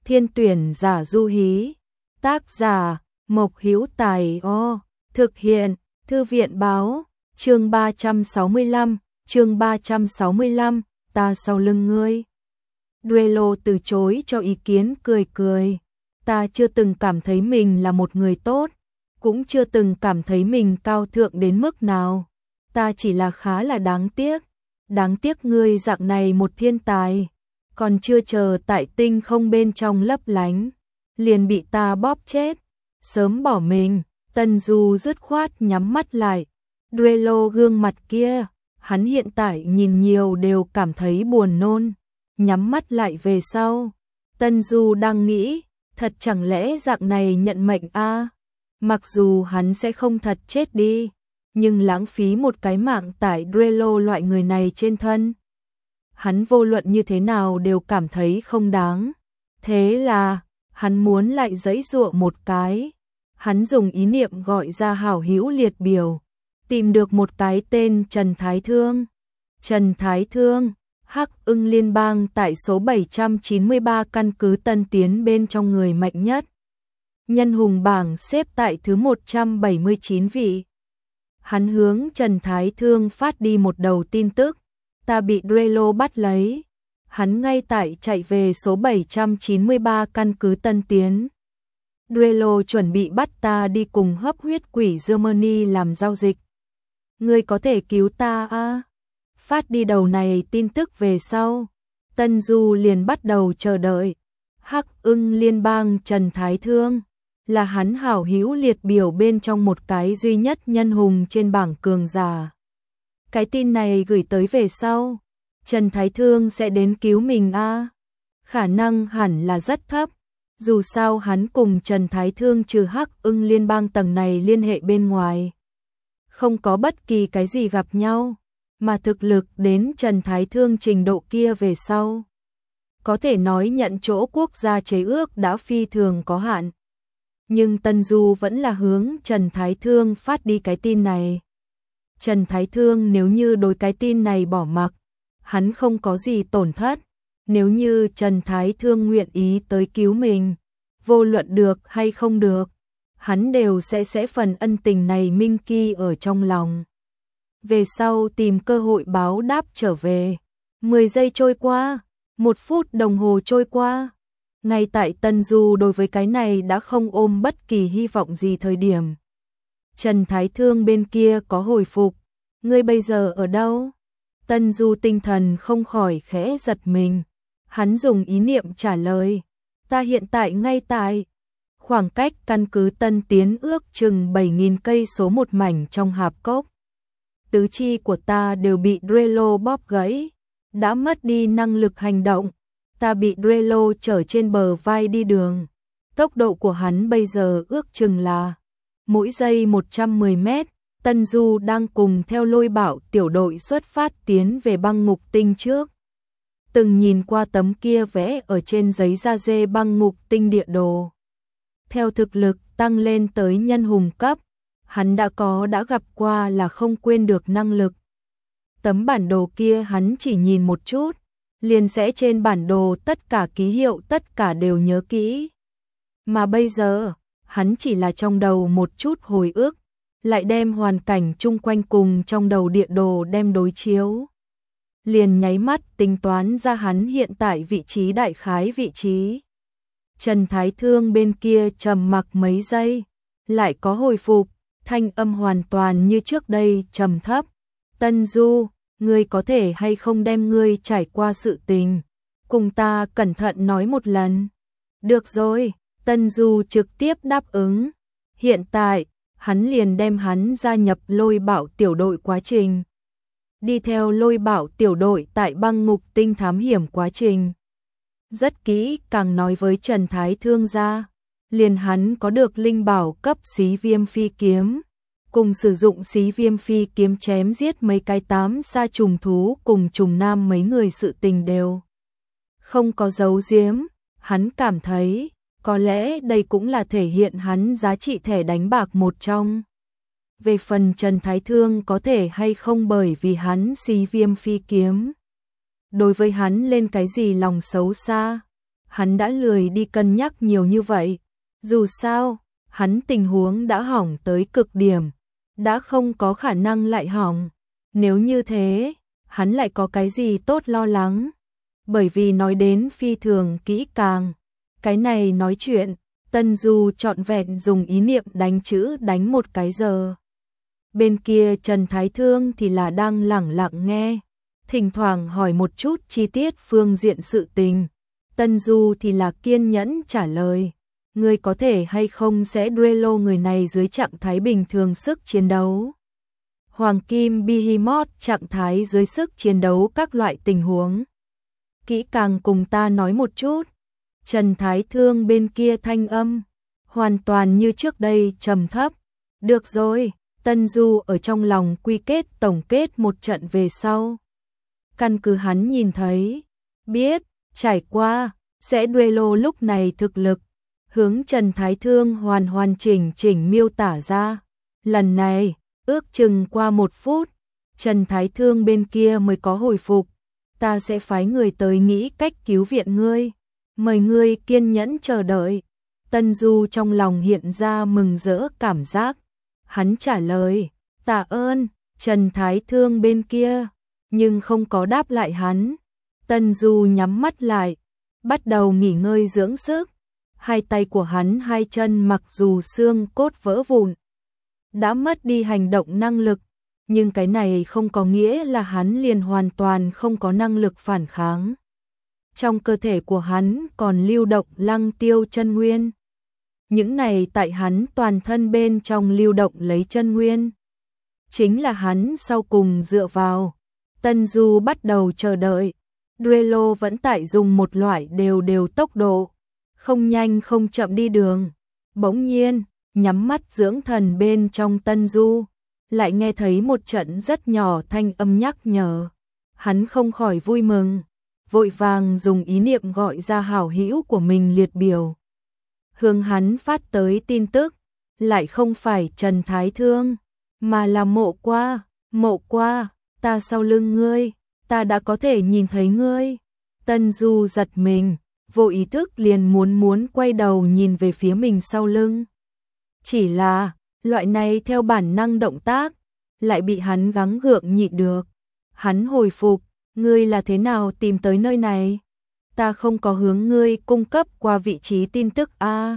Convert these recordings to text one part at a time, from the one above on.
Thiên tuyển giả Du Hí. Tác giả Mộc Hữu Tài. Thực hiện Thư viện báo. Chương 365, ta sau lưng ngươi. Drello từ chối cho ý kiến, cười cười. Ta chưa từng cảm thấy mình là một người tốt, cũng chưa từng cảm thấy mình cao thượng đến mức nào. Ta chỉ là khá là đáng tiếc. Đáng tiếc ngươi dạng này một thiên tài, còn chưa chờ tại tinh không bên trong lấp lánh, liền bị ta bóp chết. Sớm bỏ mình. Tân Du dứt khoát nhắm mắt lại. Drello gương mặt kia, hắn hiện tại nhìn nhiều đều cảm thấy buồn nôn. Nhắm mắt lại về sau, Tân Du đang nghĩ, thật chẳng lẽ dạng này nhận mệnh a? Mặc dù hắn sẽ không thật chết đi, nhưng lãng phí một cái mạng tại Drello loại người này trên thân, hắn vô luận như thế nào đều cảm thấy không đáng. Thế là, hắn muốn lại giãy giụa một cái. Hắn dùng ý niệm gọi ra hảo hữu liệt biểu, tìm được một cái tên Trần Thái Thương. Trần Thái Thương, Hắc Ưng Liên bang tại số 793 căn cứ Tân Tiến bên trong người mạnh nhất. Nhân hùng bảng xếp tại thứ 179 vị. Hắn hướng Trần Thái Thương phát đi một đầu tin tức, ta bị Drello bắt lấy. Hắn ngay tại chạy về số 793 căn cứ Tân Tiến. Drello chuẩn bị bắt ta đi cùng hấp huyết quỷ Germany làm giao dịch. Ngươi có thể cứu ta a? Phát đi đầu này tin tức về sau, Tân Du liền bắt đầu chờ đợi. Hắc Ưng Liên bang Trần Thái Thương là hắn hảo hữu liệt biểu bên trong một cái duy nhất nhân hùng trên bảng cường giả. Cái tin này gửi tới về sau, Trần Thái Thương sẽ đến cứu mình a? Khả năng hẳn là rất thấp. Dù sao hắn cùng Trần Thái Thương trừ Hắc Ưng Liên bang tầng này liên hệ bên ngoài, không có bất kỳ cái gì gặp nhau, mà thực lực đến Trần Thái Thương trình độ kia về sau, có thể nói nhận chỗ quốc gia chế ước đã phi thường có hạn. Nhưng Tân Du vẫn là hướng Trần Thái Thương phát đi cái tin này. Trần Thái Thương nếu như đối cái tin này bỏ mặc, hắn không có gì tổn thất. Nếu như Trần Thái Thương nguyện ý tới cứu mình, vô luận được hay không được, hắn đều sẽ phần ân tình này minh ghi ở trong lòng. Về sau tìm cơ hội báo đáp trở về. 10 giây trôi qua, 1 phút đồng hồ trôi qua. Ngay tại Tân Du đối với cái này đã không ôm bất kỳ hy vọng gì thời điểm, Trần Thái Thương bên kia có hồi phục. Ngươi bây giờ ở đâu? Tân Du tinh thần không khỏi khẽ giật mình. Hắn dùng ý niệm trả lời, ta hiện tại ngay tại khoảng cách căn cứ Tân Tiến ước chừng 7.000 cây số một mảnh trong hạp cốc. Tứ chi của ta đều bị Drello bóp gãy, đã mất đi năng lực hành động. Ta bị Drello chở trên bờ vai đi đường. Tốc độ của hắn bây giờ ước chừng là mỗi giây 110 mét. Tân Du đang cùng theo Lôi Bảo tiểu đội xuất phát tiến về băng ngục tinh trước. Từng nhìn qua tấm kia vẽ ở trên giấy da dê băng ngục tinh địa đồ. Theo thực lực tăng lên tới nhân hùng cấp, hắn đã gặp qua là không quên được năng lực. Tấm bản đồ kia hắn chỉ nhìn một chút, liền sẽ trên bản đồ tất cả ký hiệu tất cả đều nhớ kỹ. Mà bây giờ, hắn chỉ là trong đầu một chút hồi ức, lại đem hoàn cảnh chung quanh cùng trong đầu địa đồ đem đối chiếu. Liền nháy mắt tính toán ra hắn hiện tại vị trí đại khái vị trí. Trần Thái Thương bên kia trầm mặc mấy giây, lại có hồi phục, thanh âm hoàn toàn như trước đây trầm thấp. Tân Du, ngươi có thể hay không đem ngươi trải qua sự tình cùng ta cẩn thận nói một lần? Được rồi, Tân Du trực tiếp đáp ứng. Hiện tại, hắn liền đem hắn gia nhập Lôi Bảo tiểu đội quá trình. Đi theo Lôi Bảo tiểu đội tại băng ngục tinh thám hiểm quá trình. Rất kỹ càng nói với Trần Thái Thương ra, liền hắn có được linh bảo cấp xí viêm phi kiếm, cùng sử dụng xí viêm phi kiếm chém giết mấy cái 8 sa trùng thú cùng trùng nam mấy người sự tình đều không có giấu giếm. Hắn cảm thấy, có lẽ đây cũng là thể hiện hắn giá trị thẻ đánh bạc một trong. Về phần Trần Thái Thương có thể hay không bởi vì hắn xí viêm phi kiếm đối với hắn lên cái gì lòng xấu xa, hắn đã lười đi cân nhắc nhiều như vậy. Dù sao, hắn tình huống đã hỏng tới cực điểm, đã không có khả năng lại hỏng. Nếu như thế, hắn lại có cái gì tốt lo lắng? Bởi vì nói đến phi thường kỹ càng, cái này nói chuyện, Tân Du trọn vẹn dùng ý niệm đánh chữ đánh một cái giờ. Bên kia Trần Thái Thương thì là đang lẳng lặng nghe, thỉnh thoảng hỏi một chút chi tiết phương diện sự tình. Tân Du thì là kiên nhẫn trả lời, ngươi có thể hay không sẽ Drelo người này dưới trạng thái bình thường sức chiến đấu. Hoàng Kim Behemoth trạng thái dưới sức chiến đấu các loại tình huống. Kỹ càng cùng ta nói một chút. Trần Thái Thương bên kia thanh âm, hoàn toàn như trước đây trầm thấp. Được rồi, Tân Du ở trong lòng quy kết tổng kết một trận về sau. Căn cứ hắn nhìn thấy, biết, trải qua, sẽ Drelo lúc này thực lực, hướng Trần Thái Thương hoàn chỉnh miêu tả ra. Lần này, ước chừng qua 1 phút, Trần Thái Thương bên kia mới có hồi phục. Ta sẽ phái người tới nghĩ cách cứu viện ngươi. Mời ngươi kiên nhẫn chờ đợi. Tân Du trong lòng hiện ra mừng rỡ cảm giác. Hắn trả lời, tạ ơn, Trần Thái Thương bên kia, nhưng không có đáp lại hắn. Tân Du nhắm mắt lại, bắt đầu nghỉ ngơi dưỡng sức. Hai tay của hắn hai chân mặc dù xương cốt vỡ vụn, đã mất đi hành động năng lực, nhưng cái này không có nghĩa là hắn liền hoàn toàn không có năng lực phản kháng. Trong cơ thể của hắn còn lưu động Lăng Tiêu chân nguyên. Những này tại hắn toàn thân bên trong lưu động lấy chân nguyên. Chính là hắn sau cùng dựa vào. Tân Du bắt đầu chờ đợi. Drelo vẫn tại dùng một loại đều tốc độ, không nhanh không chậm đi đường. Bỗng nhiên, nhắm mắt dưỡng thần bên trong Tân Du, lại nghe thấy một trận rất nhỏ thanh âm nhắc nhở. Hắn không khỏi vui mừng, vội vàng dùng ý niệm gọi ra hảo hữu của mình liệt biểu. Hướng hắn phát tới tin tức, lại không phải Trần Thái Thương, mà là Mộ Qua, ta sau lưng ngươi, ta đã có thể nhìn thấy ngươi. Tân Du giật mình, vô ý thức liền muốn quay đầu nhìn về phía mình sau lưng. Chỉ là, loại này theo bản năng động tác, lại bị hắn gắng gượng nhịn được. Hắn hồi phục, ngươi là thế nào tìm tới nơi này? Ta không có hướng ngươi cung cấp qua vị trí tin tức a.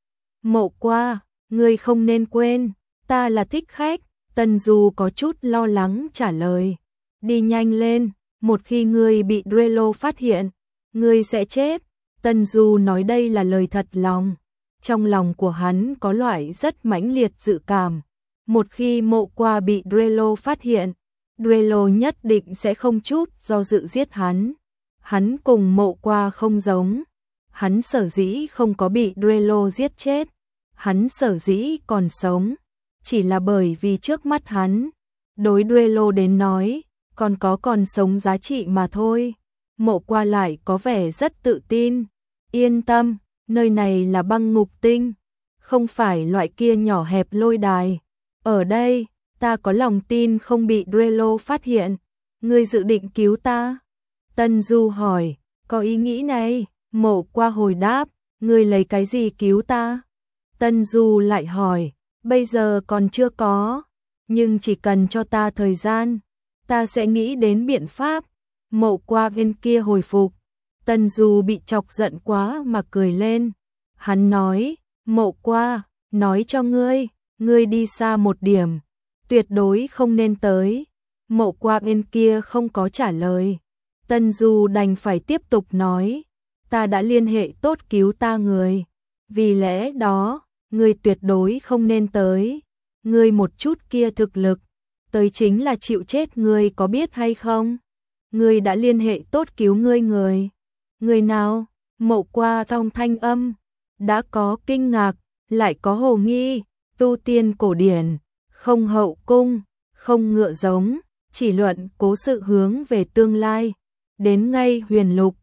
Mộ Qua, ngươi không nên quên, ta là thích khách. Tân Du có chút lo lắng trả lời. Đi nhanh lên, một khi ngươi bị Drelo phát hiện, ngươi sẽ chết. Tân Du nói đây là lời thật lòng. Trong lòng của hắn có loại rất mãnh liệt dự cảm. Một khi Mộ Qua bị Drelo phát hiện, Drelo nhất định sẽ không chút do dự giết hắn. Hắn cùng Mộ Qua không giống. Hắn sở dĩ không có bị Drelo giết chết. Hắn sở dĩ còn sống, chỉ là bởi vì trước mắt hắn, đối Drelo đến nói, còn sống giá trị mà thôi. Mộ Qua lại có vẻ rất tự tin. Yên tâm, nơi này là băng ngục tinh, không phải loại kia nhỏ hẹp lôi đài. Ở đây, ta có lòng tin không bị Drelo phát hiện. Ngươi dự định cứu ta? Tân Du hỏi, có ý nghĩ này. Mộ Qua hồi đáp, ngươi lấy cái gì cứu ta? Tân Du lại hỏi, bây giờ còn chưa có, nhưng chỉ cần cho ta thời gian, ta sẽ nghĩ đến biện pháp. Mộ Qua bên kia hồi phục. Tân Du bị chọc giận quá mà cười lên. Hắn nói, Mộ Qua, nói cho ngươi đi xa một điểm, tuyệt đối không nên tới. Mộ Qua bên kia không có trả lời. Tân Du đành phải tiếp tục nói, ta đã liên hệ tốt cứu ta người, vì lẽ đó, ngươi tuyệt đối không nên tới. Ngươi một chút kia thực lực, tới chính là chịu chết, ngươi có biết hay không? Ngươi đã liên hệ tốt cứu ngươi người. Người nào? Mộ Qua trong thanh âm đã có kinh ngạc, lại có hồ nghi. Tu tiên cổ điển, không hậu cung, không ngựa giống, chỉ luận cố sự hướng về tương lai. Đến ngay huyền lục,